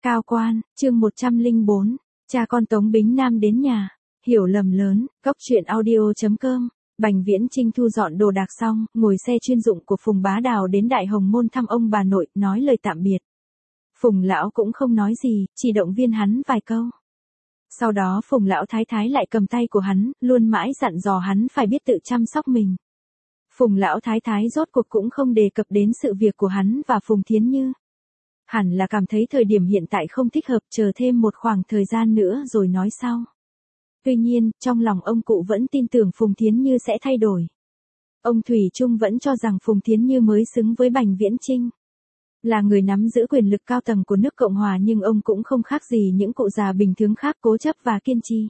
Cao quan, chương 104, cha con Tống Bính Nam đến nhà, hiểu lầm lớn, góc chuyện audio.com. Bành Viễn Chinh thu dọn đồ đạc xong, ngồi xe chuyên dụng của Phùng Bá Đào đến Đại Hồng Môn thăm ông bà nội, nói lời tạm biệt. Phùng lão cũng không nói gì, chỉ động viên hắn vài câu. Sau đó Phùng lão thái thái lại cầm tay của hắn, luôn mãi dặn dò hắn phải biết tự chăm sóc mình. Phùng lão thái thái rốt cuộc cũng không đề cập đến sự việc của hắn và Phùng Thiến Như. Hẳn là cảm thấy thời điểm hiện tại không thích hợp, chờ thêm một khoảng thời gian nữa rồi nói sau. Tuy nhiên, trong lòng ông cụ vẫn tin tưởng Phùng Thiến Như sẽ thay đổi. Ông Thủy Trung vẫn cho rằng Phùng Thiến Như mới xứng với Bành Viễn Chinh. Là người nắm giữ quyền lực cao tầng của nước Cộng Hòa, nhưng ông cũng không khác gì những cụ già bình thường khác, cố chấp và kiên trì.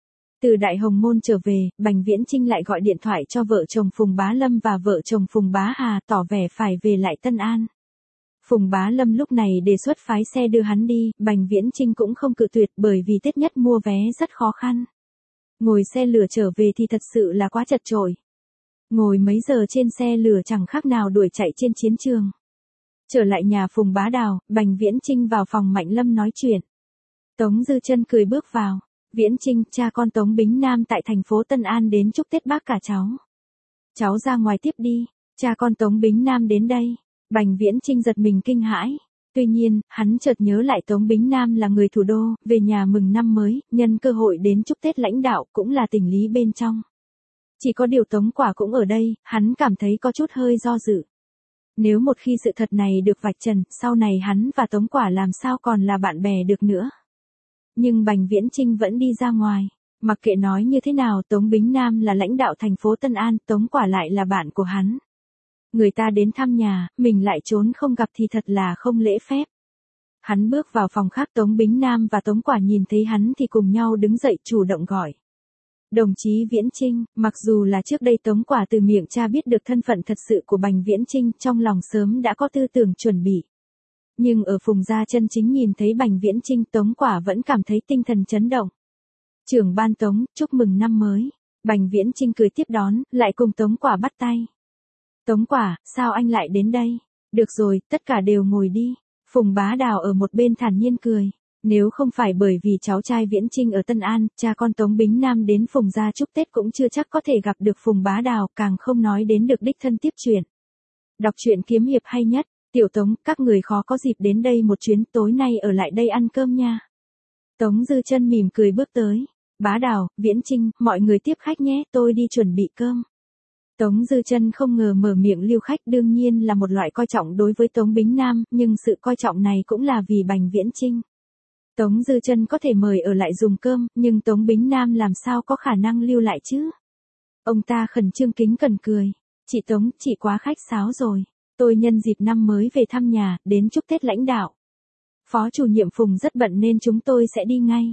Từ Đại Hồng Môn trở về, Bành Viễn Chinh lại gọi điện thoại cho vợ chồng Phùng Bá Lâm và vợ chồng Phùng Bá Hà, tỏ vẻ phải về lại Tân An. Phùng Bá Lâm lúc này đề xuất phái xe đưa hắn đi, Bành Viễn Chinh cũng không cự tuyệt bởi vì Tết Nhất mua vé rất khó khăn. Ngồi xe lửa trở về thì thật sự là quá chật chội. Ngồi mấy giờ trên xe lửa chẳng khác nào đuổi chạy trên chiến trường. Trở lại nhà Phùng Bá Đào, Bành Viễn Chinh vào phòng Mạnh Lâm nói chuyện. Tống Dư Chân cười bước vào. Viễn Chinh, cha con Tống Bính Nam tại thành phố Tân An đến chúc Tết bác cả cháu. Cháu ra ngoài tiếp đi, cha con Tống Bính Nam đến đây. Bành Viễn Chinh giật mình kinh hãi. Tuy nhiên, hắn chợt nhớ lại Tống Bính Nam là người thủ đô, về nhà mừng năm mới, nhân cơ hội đến chúc Tết lãnh đạo cũng là tình lý bên trong. Chỉ có điều Tống Quả cũng ở đây, hắn cảm thấy có chút hơi do dự. Nếu một khi sự thật này được vạch trần, sau này hắn và Tống Quả làm sao còn là bạn bè được nữa. Nhưng Bành Viễn Chinh vẫn đi ra ngoài. Mặc kệ nói như thế nào, Tống Bính Nam là lãnh đạo thành phố Tân An, Tống Quả lại là bạn của hắn. Người ta đến thăm nhà, mình lại trốn không gặp thì thật là không lễ phép. Hắn bước vào phòng khác, Tống Bính Nam và Tống Quả nhìn thấy hắn thì cùng nhau đứng dậy chủ động gọi. Đồng chí Viễn Chinh. Mặc dù là trước đây Tống Quả từ miệng cha biết được thân phận thật sự của Bành Viễn Chinh, trong lòng sớm đã có tư tưởng chuẩn bị. Nhưng ở Phùng gia chân chính nhìn thấy Bành Viễn Chinh, Tống Quả vẫn cảm thấy tinh thần chấn động. Trưởng ban Tống, chúc mừng năm mới. Bành Viễn Chinh cười tiếp đón, lại cùng Tống Quả bắt tay. Tống Quả, sao anh lại đến đây? Được rồi, tất cả đều ngồi đi. Phùng Bá Đào ở một bên thản nhiên cười. Nếu không phải bởi vì cháu trai Viễn Chinh ở Tân An, cha con Tống Bính Nam đến Phùng gia chúc Tết cũng chưa chắc có thể gặp được Phùng Bá Đào, càng không nói đến được đích thân tiếp chuyện. Đọc truyện kiếm hiệp hay nhất. Tiểu Tống, các người khó có dịp đến đây một chuyến, tối nay ở lại đây ăn cơm nha. Tống Dư Chân mỉm cười bước tới. Bá Đào, Viễn Chinh, mọi người tiếp khách nhé, tôi đi chuẩn bị cơm. Tống Dư Chân không ngờ mở miệng lưu khách, đương nhiên là một loại coi trọng đối với Tống Bính Nam, nhưng sự coi trọng này cũng là vì Bành Viễn Chinh. Tống Dư Chân có thể mời ở lại dùng cơm, nhưng Tống Bính Nam làm sao có khả năng lưu lại chứ? Ông ta khẩn trương kính cẩn cười. Chị Tống, chị quá khách sáo rồi. Tôi nhân dịp năm mới về thăm nhà, đến chúc Tết lãnh đạo. Phó chủ nhiệm Phùng rất bận nên chúng tôi sẽ đi ngay.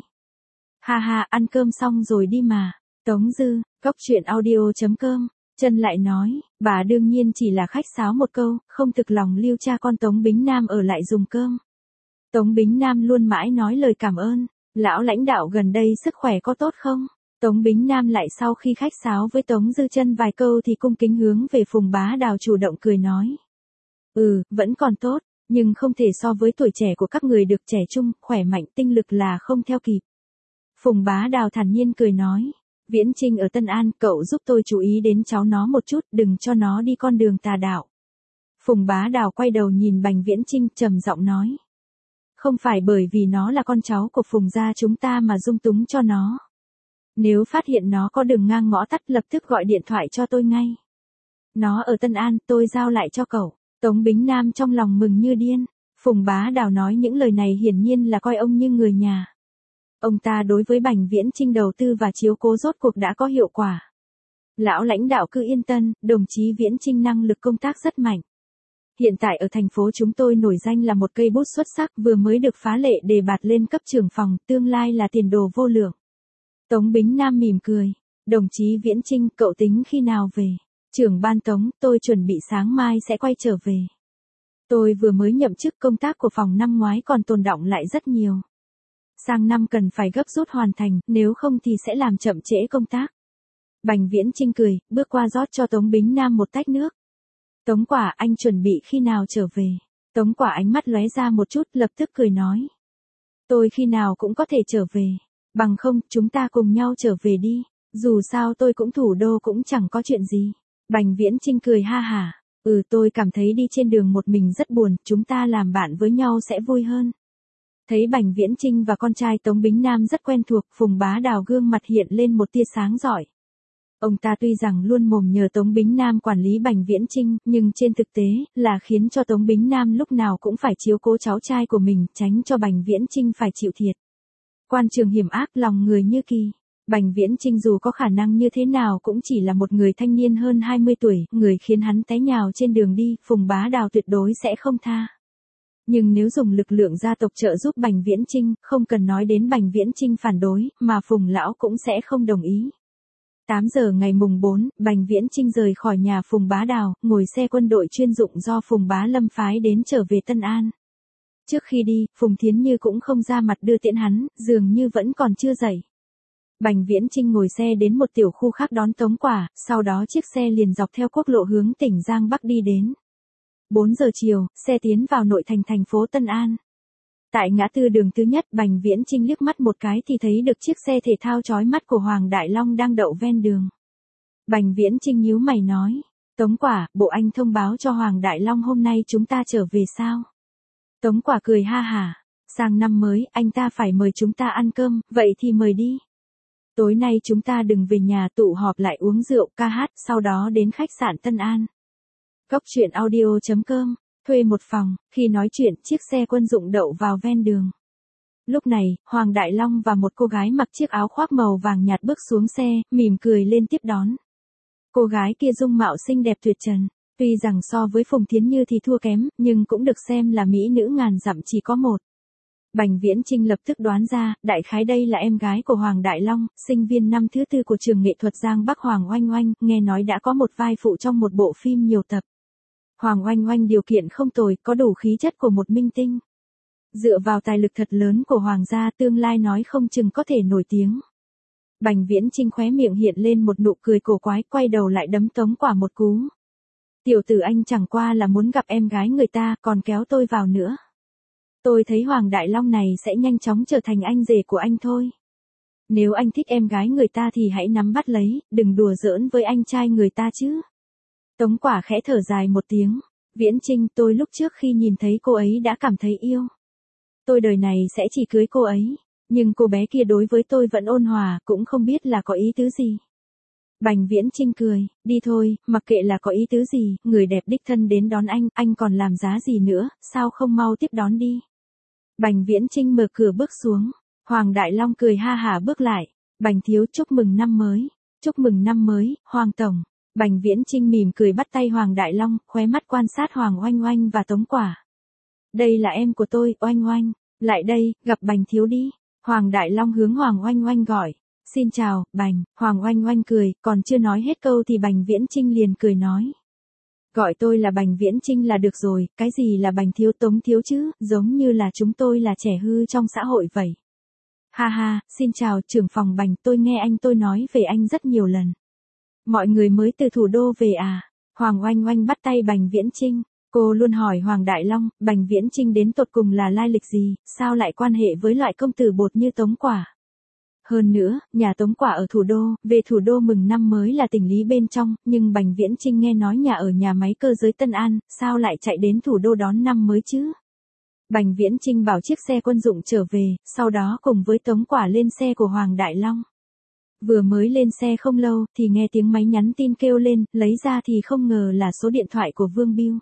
Ha ha, ăn cơm xong rồi đi mà. Tống Dư, góc chuyện audio.com. Chân lại nói, bà đương nhiên chỉ là khách sáo một câu, không thực lòng lưu cha con Tống Bính Nam ở lại dùng cơm. Tống Bính Nam luôn mãi nói lời cảm ơn. Lão lãnh đạo gần đây sức khỏe có tốt không? Tống Bính Nam lại sau khi khách sáo với Tống Dư Chân vài câu thì cung kính hướng về Phùng Bá Đào chủ động cười nói. Vẫn còn tốt, nhưng không thể so với tuổi trẻ của các người được, trẻ trung, khỏe mạnh, tinh lực là không theo kịp. Phùng Bá Đào thản nhiên cười nói. Viễn Chinh ở Tân An, cậu giúp tôi chú ý đến cháu nó một chút, đừng cho nó đi con đường tà đạo. Phùng Bá Đào quay đầu nhìn Bành Viễn Chinh, trầm giọng nói. Không phải bởi vì nó là con cháu của Phùng gia chúng ta mà dung túng cho nó. Nếu phát hiện nó có đường ngang ngõ tắt, lập tức gọi điện thoại cho tôi ngay. Nó ở Tân An, tôi giao lại cho cậu. Tống Bính Nam trong lòng mừng như điên. Phùng Bá Đào nói những lời này hiển nhiên là coi ông như người nhà. Ông ta đối với Bành Viễn Chinh đầu tư và chiếu cố rốt cuộc đã có hiệu quả. Lão lãnh đạo cứ yên tâm, đồng chí Viễn Chinh năng lực công tác rất mạnh. Hiện tại ở thành phố chúng tôi nổi danh là một cây bút xuất sắc, vừa mới được phá lệ đề bạt lên cấp trưởng phòng, tương lai là tiền đồ vô lượng. Tống Bính Nam mỉm cười. Đồng chí Viễn Chinh, cậu tính khi nào về? Trưởng ban Tống, tôi chuẩn bị sáng mai sẽ quay trở về. Tôi vừa mới nhậm chức, công tác của phòng năm ngoái còn tồn đọng lại rất nhiều. Sang năm cần phải gấp rút hoàn thành, nếu không thì sẽ làm chậm trễ công tác. Bành Viễn Chinh cười, bước qua rót cho Tống Bính Nam một tách nước. Tống Quả, anh chuẩn bị khi nào trở về? Tống Quả ánh mắt lóe ra một chút, lập tức cười nói. Tôi khi nào cũng có thể trở về. Bằng không, chúng ta cùng nhau trở về đi. Dù sao tôi cũng thủ đô cũng chẳng có chuyện gì. Bành Viễn Chinh cười ha hả. Tôi cảm thấy đi trên đường một mình rất buồn, chúng ta làm bạn với nhau sẽ vui hơn. Thấy Bành Viễn Chinh và con trai Tống Bính Nam rất quen thuộc, Phùng Bá Đào gương mặt hiện lên một tia sáng rọi. Ông ta tuy rằng luôn mồm nhờ Tống Bính Nam quản lý Bành Viễn Chinh, nhưng trên thực tế, là khiến cho Tống Bính Nam lúc nào cũng phải chiếu cố cháu trai của mình, tránh cho Bành Viễn Chinh phải chịu thiệt. Quan trường hiểm ác, lòng người như kỳ. Bành Viễn Chinh dù có khả năng như thế nào cũng chỉ là một người thanh niên hơn 20 tuổi, người khiến hắn té nhào trên đường đi, Phùng Bá Đào tuyệt đối sẽ không tha. Nhưng nếu dùng lực lượng gia tộc trợ giúp Bành Viễn Chinh, không cần nói đến Bành Viễn Chinh phản đối, mà Phùng lão cũng sẽ không đồng ý. 8 giờ ngày mùng 4, Bành Viễn Chinh rời khỏi nhà Phùng Bá Đào, ngồi xe quân đội chuyên dụng do Phùng Bá Lâm phái đến trở về Tân An. Trước khi đi, Phùng Thiến Như cũng không ra mặt đưa tiễn hắn, dường như vẫn còn chưa dậy. Bành Viễn Chinh ngồi xe đến một tiểu khu khác đón Tống Quả, sau đó chiếc xe liền dọc theo quốc lộ hướng tỉnh Giang Bắc đi đến. 4 giờ chiều, xe tiến vào nội thành thành phố Tân An. Tại ngã tư đường thứ nhất, Bành Viễn Chinh liếc mắt một cái thì thấy được chiếc xe thể thao chói mắt của Hoàng Đại Long đang đậu ven đường. Bành Viễn Chinh nhíu mày nói, Tống Quả, bộ anh thông báo cho Hoàng Đại Long hôm nay chúng ta trở về sao? Tống Quả cười ha hả, sang năm mới, anh ta phải mời chúng ta ăn cơm, vậy thì mời đi. Tối nay chúng ta đừng về nhà tụ họp lại uống rượu, ca hát, sau đó đến khách sạn Tân An. Góc truyện audio.com, thuê một phòng, khi nói chuyện, chiếc xe quân dụng đậu vào ven đường. Lúc này, Hoàng Đại Long và một cô gái mặc chiếc áo khoác màu vàng nhạt bước xuống xe, mỉm cười lên tiếp đón. Cô gái kia dung mạo xinh đẹp tuyệt trần, tuy rằng so với Phùng Thiến Như thì thua kém, nhưng cũng được xem là mỹ nữ ngàn dặm chỉ có một. Bành Viễn Chinh lập tức đoán ra, đại khái đây là em gái của Hoàng Đại Long, sinh viên năm thứ 4 của trường nghệ thuật Giang Bắc Hoàng Oanh Oanh, nghe nói đã có một vai phụ trong một bộ phim nhiều tập. Hoàng Oanh Oanh điều kiện không tồi, có đủ khí chất của một minh tinh. Dựa vào tài lực thật lớn của Hoàng gia tương lai nói không chừng có thể nổi tiếng. Bành Viễn Chinh khóe miệng hiện lên một nụ cười cổ quái, quay đầu lại đấm Tống Quả một cú. Tiểu tử anh chẳng qua là muốn gặp em gái người ta, còn kéo tôi vào nữa. Tôi thấy Hoàng Đại Long này sẽ nhanh chóng trở thành anh rể của anh thôi. Nếu anh thích em gái người ta thì hãy nắm bắt lấy, đừng đùa giỡn với anh trai người ta chứ. Tống Quả khẽ thở dài một tiếng. Viễn Chinh, tôi lúc trước khi nhìn thấy cô ấy đã cảm thấy yêu. Tôi đời này sẽ chỉ cưới cô ấy. Nhưng cô bé kia đối với tôi vẫn ôn hòa, cũng không biết là có ý tứ gì. Bành Viễn Chinh cười, đi thôi, mặc kệ là có ý tứ gì, người đẹp đích thân đến đón anh còn làm giá gì nữa, sao không mau tiếp đón đi. Bành Viễn Chinh mở cửa bước xuống, Hoàng Đại Long cười ha hả bước lại, Bành thiếu chúc mừng năm mới, chúc mừng năm mới, Hoàng Tổng. Bành Viễn Chinh mỉm cười bắt tay Hoàng Đại Long, khóe mắt quan sát Hoàng Oanh Oanh và Tống Quả. Đây là em của tôi, Oanh Oanh, lại đây, gặp Bành thiếu đi. Hoàng Đại Long hướng Hoàng Oanh Oanh gọi. Xin chào, Bành. Hoàng Oanh Oanh cười, còn chưa nói hết câu thì Bành Viễn Chinh liền cười nói. Gọi tôi là Bành Viễn Chinh là được rồi, cái gì là Bành thiếu Tống thiếu chứ, giống như là chúng tôi là trẻ hư trong xã hội vậy. Ha ha, xin chào trưởng phòng Bành, tôi nghe anh tôi nói về anh rất nhiều lần. Mọi người mới từ thủ đô về à? Hoàng Oanh Oanh bắt tay Bành Viễn Chinh. Cô luôn hỏi Hoàng Đại Long, Bành Viễn Chinh đến tột cùng là lai lịch gì, sao lại quan hệ với loại công tử bột như Tống Quả. Hơn nữa, nhà Tống Quả ở thủ đô, về thủ đô mừng năm mới là tình lý bên trong, nhưng Bành Viễn Chinh nghe nói nhà ở nhà máy cơ giới Tân An, sao lại chạy đến thủ đô đón năm mới chứ? Bành Viễn Chinh bảo chiếc xe quân dụng trở về, sau đó cùng với Tống Quả lên xe của Hoàng Đại Long. Vừa mới lên xe không lâu, thì nghe tiếng máy nhắn tin kêu lên, lấy ra thì không ngờ là số điện thoại của Vương Bưu.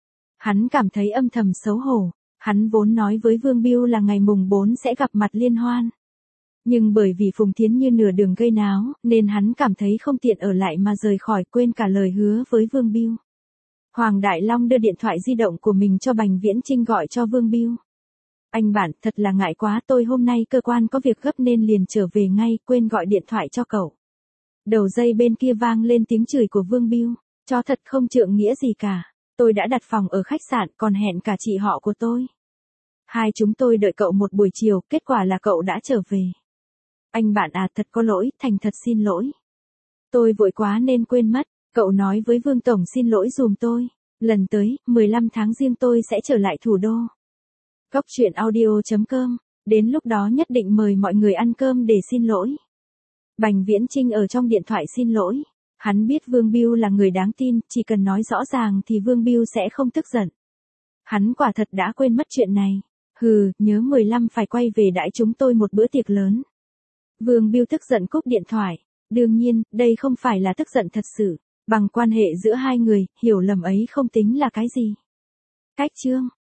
Hắn cảm thấy âm thầm xấu hổ, hắn vốn nói với Vương Bưu là ngày mùng 4 sẽ gặp mặt liên hoan. Nhưng bởi vì Phùng Thiến Như nửa đường gây náo, nên hắn cảm thấy không tiện ở lại mà rời khỏi, quên cả lời hứa với Vương Bưu. Hoàng Đại Long đưa điện thoại di động của mình cho Bành Viễn Chinh gọi cho Vương Bưu. Anh bạn, thật là ngại quá, tôi hôm nay cơ quan có việc gấp nên liền trở về ngay, quên gọi điện thoại cho cậu. Đầu dây bên kia vang lên tiếng chửi của Vương Bưu, cho thật không trượng nghĩa gì cả. Tôi đã đặt phòng ở khách sạn, còn hẹn cả chị họ của tôi. Hai chúng tôi đợi cậu một buổi chiều, kết quả là cậu đã trở về. Anh bạn à, thật có lỗi, thành thật xin lỗi. Tôi vội quá nên quên mất, cậu nói với Vương Tổng xin lỗi dùm tôi. Lần tới, 15 tháng Giêng tôi sẽ trở lại thủ đô. Góc truyện audio.com Đến lúc đó nhất định mời mọi người ăn cơm để xin lỗi. Bành Viễn Chinh ở trong điện thoại xin lỗi. Hắn biết Vương Bưu là người đáng tin, chỉ cần nói rõ ràng thì Vương Bưu sẽ không tức giận. Hắn quả thật đã quên mất chuyện này. Hừ, nhớ 15 phải quay về đãi chúng tôi một bữa tiệc lớn. Vương Bưu tức giận cúp điện thoại. Đương nhiên, đây không phải là tức giận thật sự. Bằng quan hệ giữa hai người, hiểu lầm ấy không tính là cái gì. Cách chương